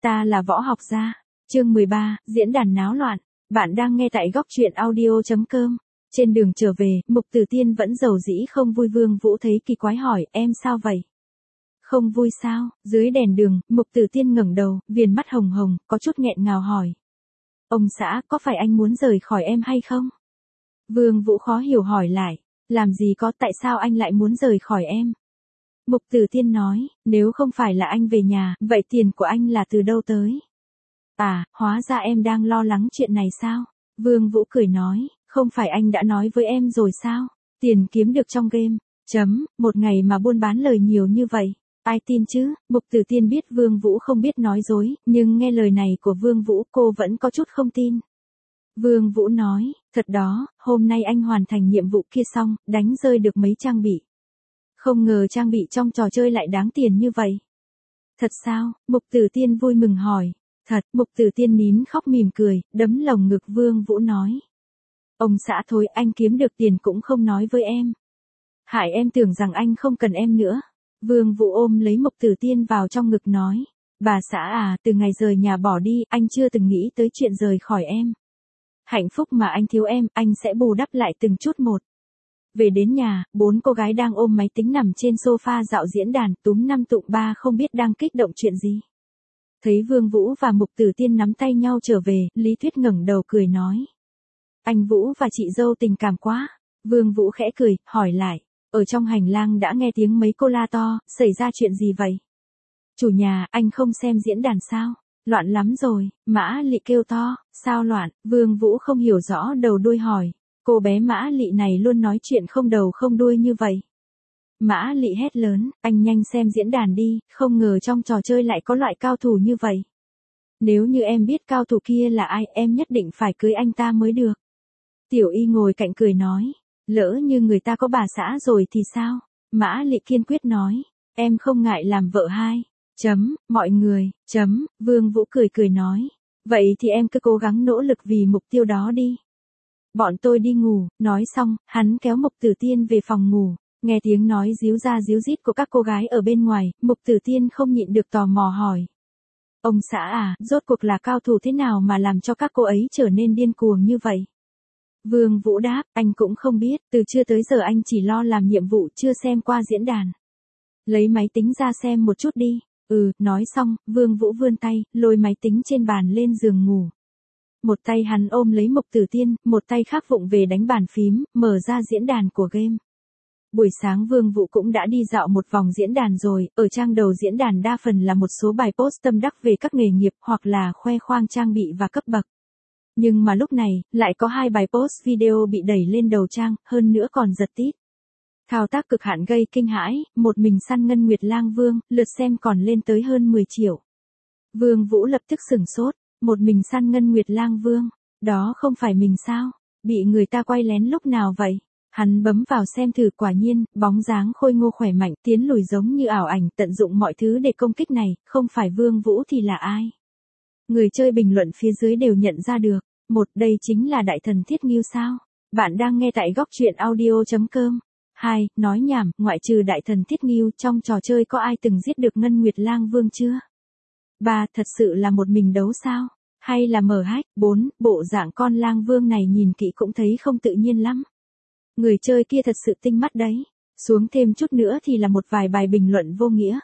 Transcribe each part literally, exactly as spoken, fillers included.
Ta là Võ Học Gia. Chương mười ba, diễn đàn náo loạn. Bạn đang nghe tại góc truyện audio chấm com. Trên đường trở về, Mục Tử Tiên vẫn dầu dĩ không vui. Vương Vũ thấy kỳ quái hỏi, em sao vậy? Không vui sao? Dưới đèn đường, Mục Tử Tiên ngẩng đầu, viền mắt hồng hồng, có chút nghẹn ngào hỏi. Ông xã, có phải anh muốn rời khỏi em hay không? Vương Vũ khó hiểu hỏi lại, làm gì có, tại sao anh lại muốn rời khỏi em? Mục Tử Tiên nói, nếu không phải là anh về nhà, vậy tiền của anh là từ đâu tới? À, hóa ra em đang lo lắng chuyện này sao? Vương Vũ cười nói, không phải anh đã nói với em rồi sao? Tiền kiếm được trong game. Chấm, một ngày mà buôn bán lời nhiều như vậy. Ai tin chứ? Mục Tử Tiên biết Vương Vũ không biết nói dối, nhưng nghe lời này của Vương Vũ cô vẫn có chút không tin. Vương Vũ nói, thật đó, hôm nay anh hoàn thành nhiệm vụ kia xong, đánh rơi được mấy trang bị. Không ngờ trang bị trong trò chơi lại đáng tiền như vậy. Thật sao? Mục Tử Tiên vui mừng hỏi. Thật, Mục Tử Tiên nín khóc mỉm cười, đấm lồng ngực Vương Vũ nói. Ông xã thôi, anh kiếm được tiền cũng không nói với em. Hại em tưởng rằng anh không cần em nữa. Vương Vũ ôm lấy Mục Tử Tiên vào trong ngực nói. Bà xã à, từ ngày rời nhà bỏ đi, anh chưa từng nghĩ tới chuyện rời khỏi em. Hạnh phúc mà anh thiếu em, anh sẽ bù đắp lại từng chút một. Về đến nhà, bốn cô gái đang ôm máy tính nằm trên sofa dạo diễn đàn, túm năm tụm ba không biết đang kích động chuyện gì. Thấy Vương Vũ và Mục Tử Tiên nắm tay nhau trở về, Lý Thuyết ngẩng đầu cười nói. Anh Vũ và chị dâu tình cảm quá. Vương Vũ khẽ cười, hỏi lại. Ở trong hành lang đã nghe tiếng mấy cô la to, xảy ra chuyện gì vậy? Chủ nhà, anh không xem diễn đàn sao? Loạn lắm rồi, Mã Lị kêu to, sao loạn? Vương Vũ không hiểu rõ đầu đuôi hỏi. Cô bé Mã Lị này luôn nói chuyện không đầu không đuôi như vậy. Mã Lị hét lớn, anh nhanh xem diễn đàn đi, không ngờ trong trò chơi lại có loại cao thủ như vậy. Nếu như em biết cao thủ kia là ai, em nhất định phải cưới anh ta mới được. Tiểu Y ngồi cạnh cười nói, lỡ như người ta có bà xã rồi thì sao? Mã Lị kiên quyết nói, em không ngại làm vợ hai. Chấm, mọi người, chấm, Vương Vũ cười cười nói, vậy thì em cứ cố gắng nỗ lực vì mục tiêu đó đi. Bọn tôi đi ngủ, nói xong, hắn kéo Mục Tử Tiên về phòng ngủ, nghe tiếng nói díu ra díu dít của các cô gái ở bên ngoài, Mục Tử Tiên không nhịn được tò mò hỏi. Ông xã à, rốt cuộc là cao thủ thế nào mà làm cho các cô ấy trở nên điên cuồng như vậy? Vương Vũ đáp, anh cũng không biết, từ trưa tới giờ anh chỉ lo làm nhiệm vụ chưa xem qua diễn đàn. Lấy máy tính ra xem một chút đi. Ừ, nói xong, Vương Vũ vươn tay, lôi máy tính trên bàn lên giường ngủ. Một tay hắn ôm lấy Mục Tử Tiên, một tay khác vụng về đánh bàn phím, mở ra diễn đàn của game. Buổi sáng Vương Vũ cũng đã đi dạo một vòng diễn đàn rồi, ở trang đầu diễn đàn đa phần là một số bài post tâm đắc về các nghề nghiệp hoặc là khoe khoang trang bị và cấp bậc. Nhưng mà lúc này, lại có hai bài post video bị đẩy lên đầu trang, hơn nữa còn giật tít. Thao tác cực hạn gây kinh hãi, một mình săn Ngân Nguyệt Lang Vương, lượt xem còn lên tới hơn mười triệu. Vương Vũ lập tức sửng sốt, một mình săn Ngân Nguyệt Lang Vương, đó không phải mình sao? Bị người ta quay lén lúc nào vậy? Hắn bấm vào xem thử, quả nhiên, bóng dáng khôi ngô khỏe mạnh, tiến lùi giống như ảo ảnh, tận dụng mọi thứ để công kích này, không phải Vương Vũ thì là ai? Người chơi bình luận phía dưới đều nhận ra được, một, đây chính là đại thần Thiết Ngưu sao? Bạn đang nghe tại góc truyện audio chấm com. Hai, nói nhảm, ngoại trừ đại thần Thiết Ngưu, trong trò chơi có ai từng giết được Ngân Nguyệt Lang Vương chưa? Ba, thật sự là một mình đấu sao? Hay là mở hack? Bốn, bộ dạng con Lang Vương này nhìn kỹ cũng thấy không tự nhiên lắm. Người chơi kia thật sự tinh mắt đấy. Xuống thêm chút nữa thì là một vài bài bình luận vô nghĩa.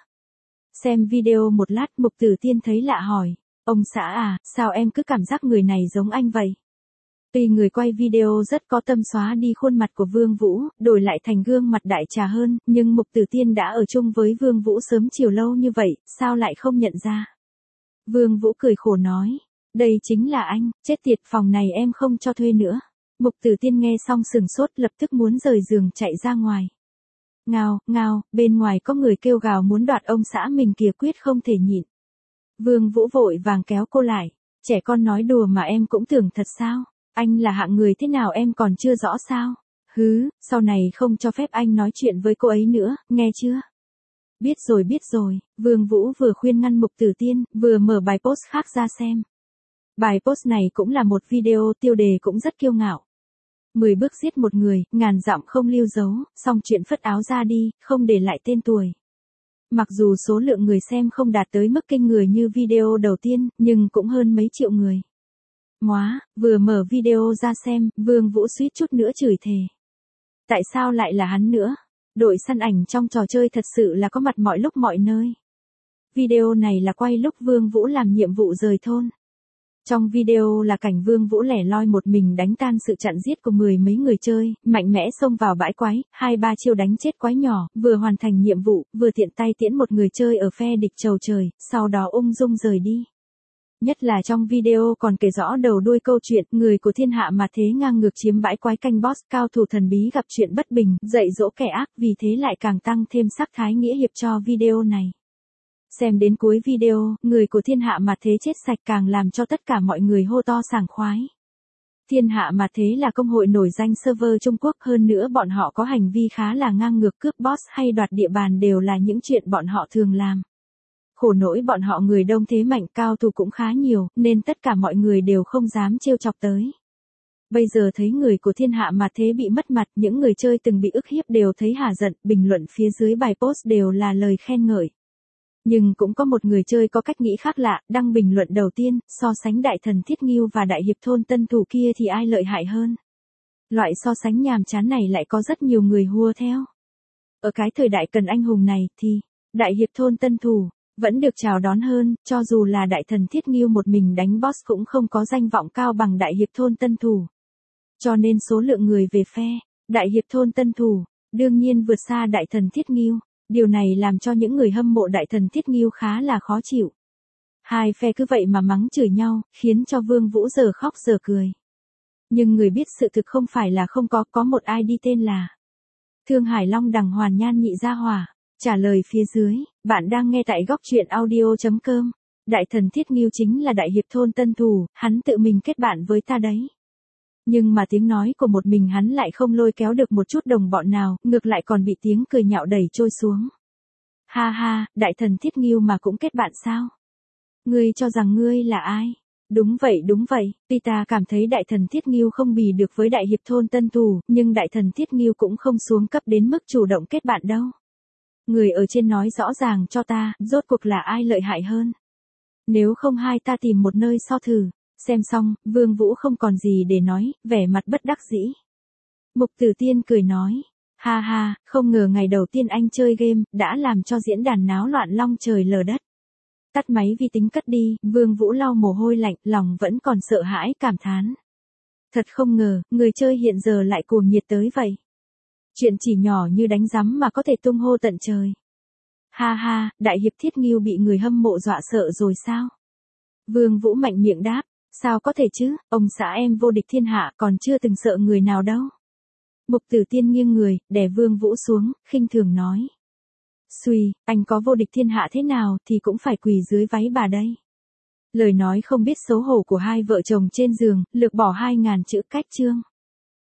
Xem video một lát, Mục Tử Tiên thấy lạ hỏi. Ông xã à, sao em cứ cảm giác người này giống anh vậy? Tuy người quay video rất có tâm xóa đi khuôn mặt của Vương Vũ, đổi lại thành gương mặt đại trà hơn, nhưng Mục Tử Tiên đã ở chung với Vương Vũ sớm chiều lâu như vậy, sao lại không nhận ra? Vương Vũ cười khổ nói, đây chính là anh, chết tiệt, phòng này em không cho thuê nữa. Mục Tử Tiên nghe xong sừng sốt, lập tức muốn rời giường chạy ra ngoài. Ngao, ngao, bên ngoài có người kêu gào muốn đoạt ông xã mình kìa, quyết không thể nhịn. Vương Vũ vội vàng kéo cô lại, trẻ con nói đùa mà em cũng tưởng thật sao? Anh là hạng người thế nào em còn chưa rõ sao? Hứ, sau này không cho phép anh nói chuyện với cô ấy nữa, nghe chưa? Biết rồi biết rồi, Vương Vũ vừa khuyên ngăn Mục Tử Tiên, vừa mở bài post khác ra xem. Bài post này cũng là một video, tiêu đề cũng rất kiêu ngạo. mười bước giết một người, ngàn dặm không lưu dấu, xong chuyện phất áo ra đi, không để lại tên tuổi. Mặc dù số lượng người xem không đạt tới mức kinh người như video đầu tiên, nhưng cũng hơn mấy triệu người. Móa, vừa mở video ra xem, Vương Vũ suýt chút nữa chửi thề. Tại sao lại là hắn nữa? Đội săn ảnh trong trò chơi thật sự là có mặt mọi lúc mọi nơi. Video này là quay lúc Vương Vũ làm nhiệm vụ rời thôn. Trong video là cảnh Vương Vũ lẻ loi một mình đánh tan sự chặn giết của mười mấy người chơi, mạnh mẽ xông vào bãi quái, hai ba chiêu đánh chết quái nhỏ, vừa hoàn thành nhiệm vụ, vừa tiện tay tiễn một người chơi ở phe địch chầu trời, sau đó ung dung rời đi. Nhất là trong video còn kể rõ đầu đuôi câu chuyện, người của thiên hạ mà thế ngang ngược chiếm bãi quái canh boss, cao thủ thần bí gặp chuyện bất bình, dạy dỗ kẻ ác, vì thế lại càng tăng thêm sắc thái nghĩa hiệp cho video này. Xem đến cuối video, người của thiên hạ mà thế chết sạch càng làm cho tất cả mọi người hô to sảng khoái. Thiên hạ mà thế là công hội nổi danh server Trung Quốc, hơn nữa bọn họ có hành vi khá là ngang ngược, cướp boss hay đoạt địa bàn đều là những chuyện bọn họ thường làm. Khổ nỗi bọn họ người đông thế mạnh, cao thủ cũng khá nhiều, nên tất cả mọi người đều không dám trêu chọc tới. Bây giờ thấy người của thiên hạ mà thế bị mất mặt, những người chơi từng bị ức hiếp đều thấy hả giận, bình luận phía dưới bài post đều là lời khen ngợi. Nhưng cũng có một người chơi có cách nghĩ khác lạ, đăng bình luận đầu tiên, so sánh đại thần Thiết Ngưu và đại hiệp thôn Tân Thủ kia thì ai lợi hại hơn. Loại so sánh nhàm chán này lại có rất nhiều người hùa theo. Ở cái thời đại cần anh hùng này thì, đại hiệp thôn Tân Thủ vẫn được chào đón hơn, cho dù là đại thần Thiết Ngưu một mình đánh boss cũng không có danh vọng cao bằng đại hiệp thôn Tân Thủ. Cho nên số lượng người về phe đại hiệp thôn Tân Thủ đương nhiên vượt xa đại thần Thiết Ngưu. Điều này làm cho những người hâm mộ đại thần Thiết Ngưu khá là khó chịu. Hai phe cứ vậy mà mắng chửi nhau, khiến cho Vương Vũ giờ khóc giờ cười. Nhưng người biết sự thực không phải là không có, có một i đê tên là Thương Hải Long Đằng Hoàn Nhan Nhị Gia Hỏa. Trả lời phía dưới, bạn đang nghe tại góc truyện audio chấm com. Đại thần Thiết Ngưu chính là đại hiệp thôn Tân Thủ, hắn tự mình kết bạn với ta đấy. Nhưng mà tiếng nói của một mình hắn lại không lôi kéo được một chút đồng bọn nào, ngược lại còn bị tiếng cười nhạo đẩy trôi xuống. Ha ha, đại thần Thiết Ngưu mà cũng kết bạn sao? Ngươi cho rằng ngươi là ai? Đúng vậy đúng vậy, tuy ta cảm thấy đại thần Thiết Ngưu không bì được với đại hiệp thôn Tân Thủ, nhưng đại thần Thiết Ngưu cũng không xuống cấp đến mức chủ động kết bạn đâu. Người ở trên nói rõ ràng cho ta, rốt cuộc là ai lợi hại hơn? Nếu không hai ta tìm một nơi so thử. Xem xong, Vương Vũ không còn gì để nói, vẻ mặt bất đắc dĩ. Mục Tử Tiên cười nói, ha ha, không ngờ ngày đầu tiên anh chơi game, đã làm cho diễn đàn náo loạn long trời lở đất. Tắt máy vi tính cất đi, Vương Vũ lau mồ hôi lạnh, lòng vẫn còn sợ hãi, cảm thán. Thật không ngờ, người chơi hiện giờ lại cuồng nhiệt tới vậy. Chuyện chỉ nhỏ như đánh rắm mà có thể tung hô tận trời. Ha ha, đại hiệp Thiết Ngưu bị người hâm mộ dọa sợ rồi sao? Vương Vũ mạnh miệng đáp. Sao có thể chứ, ông xã em vô địch thiên hạ còn chưa từng sợ người nào đâu. Mục Tử Tiên nghiêng người, đè Vương Vũ xuống, khinh thường nói. Xuy, anh có vô địch thiên hạ thế nào thì cũng phải quỳ dưới váy bà đây. Lời nói không biết xấu hổ của hai vợ chồng trên giường, lược bỏ hai ngàn chữ cách chương.